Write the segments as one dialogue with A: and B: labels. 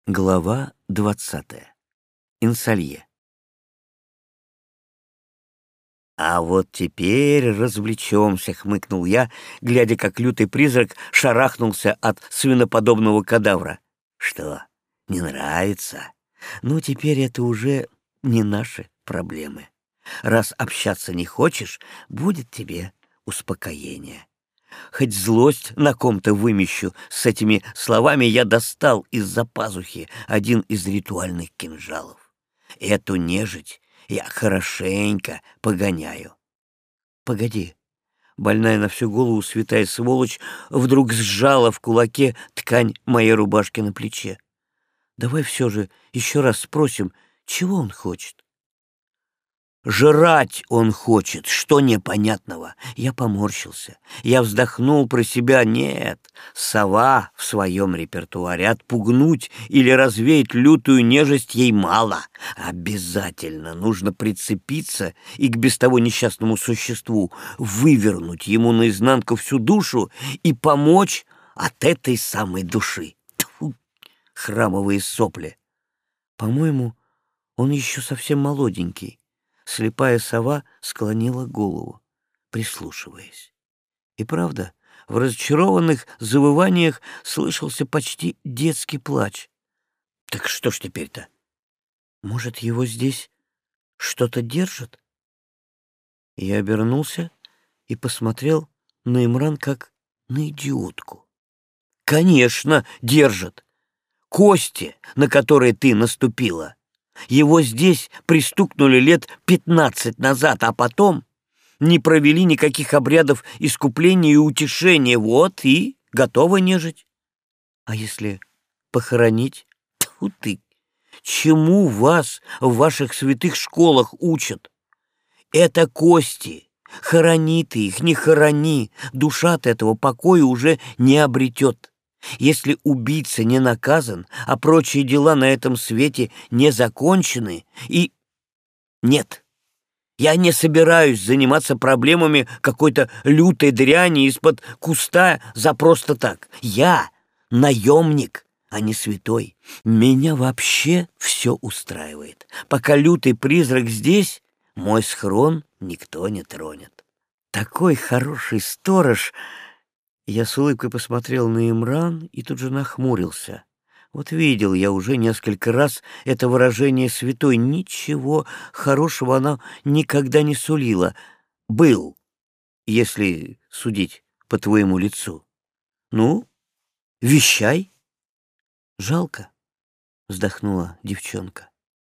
A: Глава 20. Инсалье. «А вот теперь развлечемся», — хмыкнул я, глядя, как лютый призрак шарахнулся от свиноподобного кадавра. «Что, не нравится? Ну, теперь это уже не наши проблемы. Раз общаться не хочешь, будет тебе успокоение». Хоть злость на ком-то вымещу, с этими словами я достал из-за пазухи один из ритуальных кинжалов. Эту нежить я хорошенько погоняю. Погоди. Больная на всю голову святая сволочь вдруг сжала в кулаке ткань моей рубашки на плече. Давай все же еще раз спросим, чего он хочет? Жрать он хочет, что непонятного. Я поморщился. Я вздохнул про себя. Нет, сова в своем репертуаре. Отпугнуть или развеять лютую нежесть ей мало. Обязательно нужно прицепиться и к без того несчастному существу вывернуть ему наизнанку всю душу и помочь от этой самой души. Тьфу, храмовые сопли. По-моему, он еще совсем молоденький. Слепая сова склонила голову, прислушиваясь. И правда, в разочарованных завываниях слышался почти детский плач. Так что ж теперь-то? Может, его здесь что-то держит? Я обернулся и посмотрел на Имран как на идиотку. Конечно, держит. Кости, на которые ты наступила. Его здесь пристукнули лет 15 назад, а потом не провели никаких обрядов искупления и утешения. Вот и готова нежить. А если похоронить? Тьфу ты! Чему вас в ваших святых школах учат? Это кости. Хорони ты их, не хорони. Душа от этого покоя уже не обретет. Если убийца не наказан, а прочие дела на этом свете не закончены, и... Нет, я не собираюсь заниматься проблемами какой-то лютой дряни из-под куста за просто так. Я наемник, а не святой. Меня вообще все устраивает. Пока лютый призрак здесь, мой схрон никто не тронет. Такой хороший сторож... Я с улыбкой посмотрел на Имран и тут же нахмурился. Вот видел я уже несколько раз это выражение святой. Ничего хорошего она никогда не сулила. Был, если судить по твоему лицу. Ну, вещай. Жалко, вздохнула девчонка.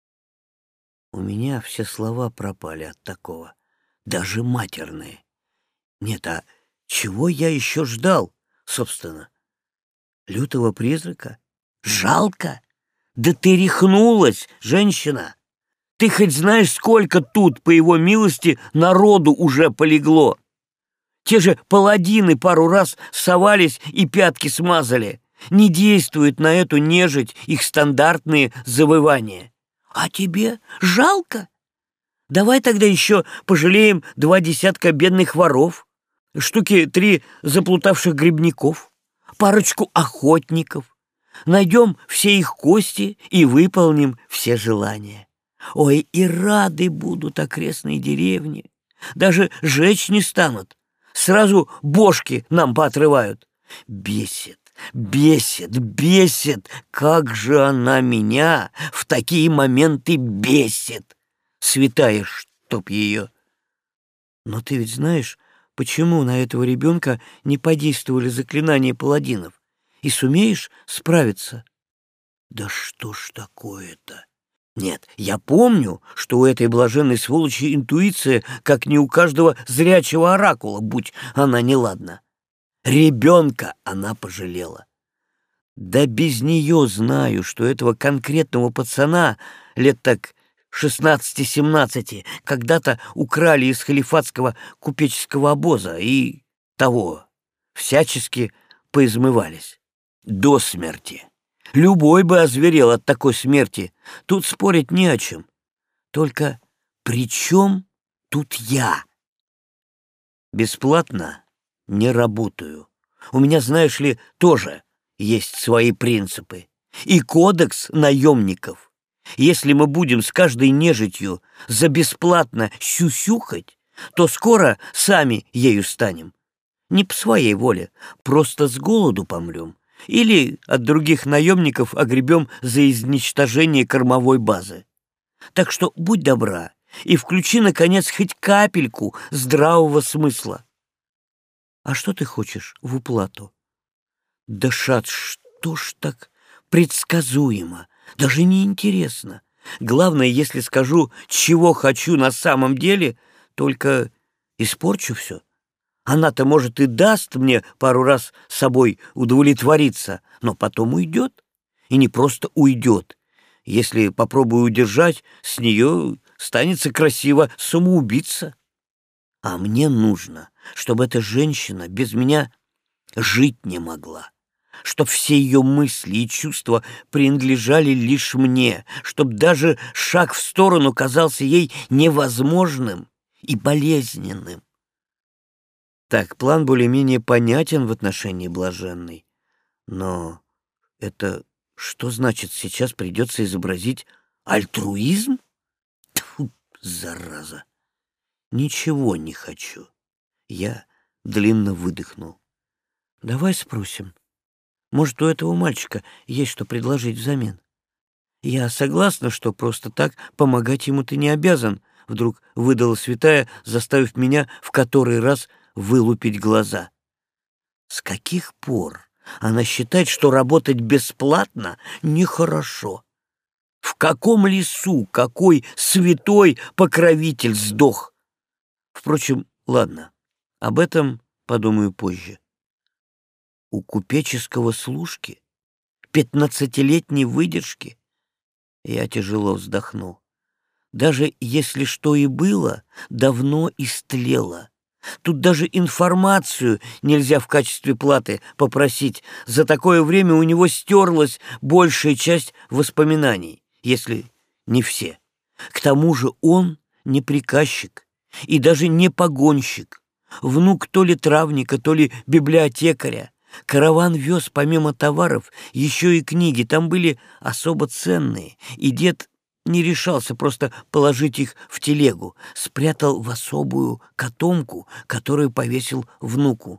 A: У меня все слова пропали от такого, даже матерные. Нет, а чего я еще ждал, собственно? Лютого призрака? Жалко? Да ты рехнулась, женщина! Ты хоть знаешь, сколько тут, по его милости, народу уже полегло? Те же паладины пару раз совались и пятки смазали. Не действуют на эту нежить их стандартные завывания. А тебе жалко? Давай тогда еще пожалеем 2 десятка бедных воров, штуки 3 заплутавших грибников, парочку охотников. Найдем все их кости и выполним все желания. Ой, и рады будут окрестные деревни. Даже жечь не станут. Сразу бошки нам поотрывают. Бесит, бесит, бесит. Как же она меня в такие моменты бесит. Святая, чтоб ее. Но ты ведь знаешь, почему на этого ребенка не подействовали заклинания паладинов? И сумеешь справиться? Да что ж такое-то? Нет, я помню, что у этой блаженной сволочи интуиция, как не у каждого зрячего оракула, будь она неладна. Ребенка она пожалела. Да без нее знаю, что этого конкретного пацана лет так 16-17 когда-то украли из халифатского купеческого обоза и того всячески поизмывались. До смерти. Любой бы озверел от такой смерти. Тут спорить не о чем. Только при чем тут я? Бесплатно не работаю. У меня, знаешь ли, тоже есть свои принципы. и кодекс наемников. Если мы будем с каждой нежитью за бесплатно сюсюхать, то скоро сами ею станем. Не по своей воле, просто с голоду помрем. Или от других наемников огребем за изничтожение кормовой базы. Так что будь добра и включи, наконец, хоть капельку здравого смысла. А что ты хочешь в уплату? Да, Шат, что ж так предсказуемо, даже не интересно. Главное, если скажу, чего хочу на самом деле, только испорчу все. Она-то, может, и даст мне пару раз собой удовлетвориться, но потом уйдет. И не просто уйдет. Если попробую удержать, с нее станется красиво самоубиться. А мне нужно, чтобы эта женщина без меня жить не могла. Чтоб все ее мысли и чувства принадлежали лишь мне, чтоб даже шаг в сторону казался ей невозможным и болезненным. Так, план более-менее понятен в отношении блаженной. Но это что значит, сейчас придется изобразить альтруизм? Тьфу, зараза! Ничего не хочу. Я длинно выдохнул. Давай спросим. Может, у этого мальчика есть что предложить взамен? Я согласна, что просто так помогать ему ты не обязан, вдруг выдала святая, заставив меня в который раз вылупить глаза. С каких пор она считает, что работать бесплатно нехорошо? В каком лесу какой святой покровитель сдох? Впрочем, ладно, об этом подумаю позже. У купеческого служки 15-летней выдержки я тяжело вздохнул. Даже если что и было, давно истлело. Тут даже информацию нельзя в качестве платы попросить. За такое время у него стерлась большая часть воспоминаний, если не все. К тому же он не приказчик и даже не погонщик. Внук то ли травника, то ли библиотекаря. Караван вез помимо товаров еще и книги. Там были особо ценные, и дед не решался просто положить их в телегу, спрятал в особую котомку, которую повесил внуку.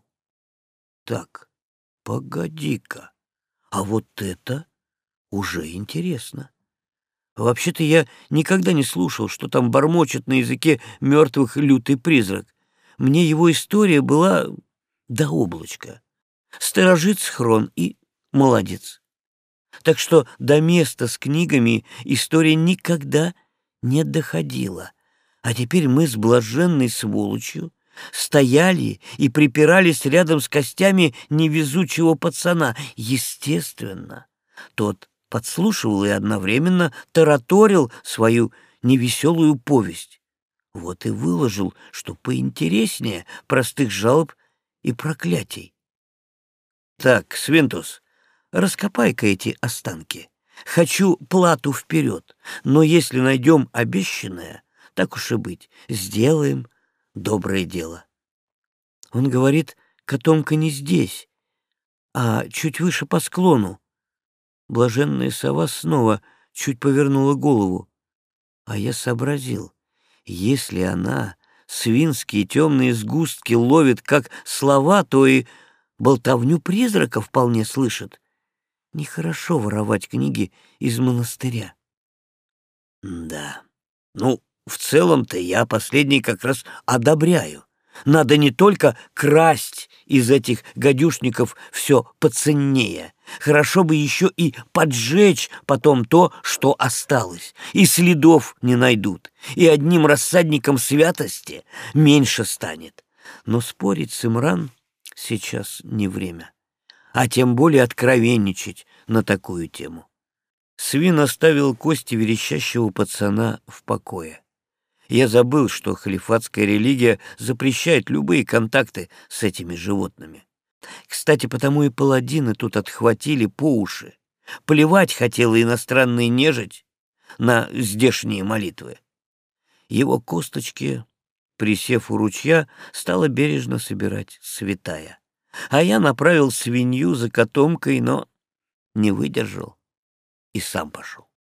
A: Так, погоди-ка, а вот это уже интересно. Вообще-то я никогда не слушал, что там бормочет на языке мертвых лютый призрак. Мне его история была до облачка. Сторожит схрон и молодец. Так что до места с книгами история никогда не доходила. А теперь мы с блаженной сволочью стояли и припирались рядом с костями невезучего пацана. Естественно, тот подслушивал и одновременно тараторил свою невеселую повесть. Вот и выложил, что поинтереснее простых жалоб и проклятий. Так, Свинтус, раскопай-ка эти останки. Хочу плату вперед, но если найдем обещанное, так уж и быть, сделаем доброе дело. Он говорит, котомка не здесь, а чуть выше по склону. Блаженная сова снова чуть повернула голову, а я сообразил, если она свинские темные сгустки ловит как слова, то и болтовню призрака вполне слышит. Нехорошо воровать книги из монастыря. Да, ну, в целом-то я последний как раз одобряю. Надо не только красть из этих гадюшников все поценнее. Хорошо бы еще и поджечь потом то, что осталось. И следов не найдут. И одним рассадником святости меньше станет. Но спорить с Имран сейчас не время. А тем более откровенничать на такую тему. Свин оставил кости верещащего пацана в покое. Я забыл, что халифатская религия запрещает любые контакты с этими животными. Кстати, потому и паладины тут отхватили по уши. Плевать хотела иностранная нежить на здешние молитвы. Его косточки, присев у ручья, стала бережно собирать святая. А я направил свинью за котомкой, но не выдержал. и сам пошел.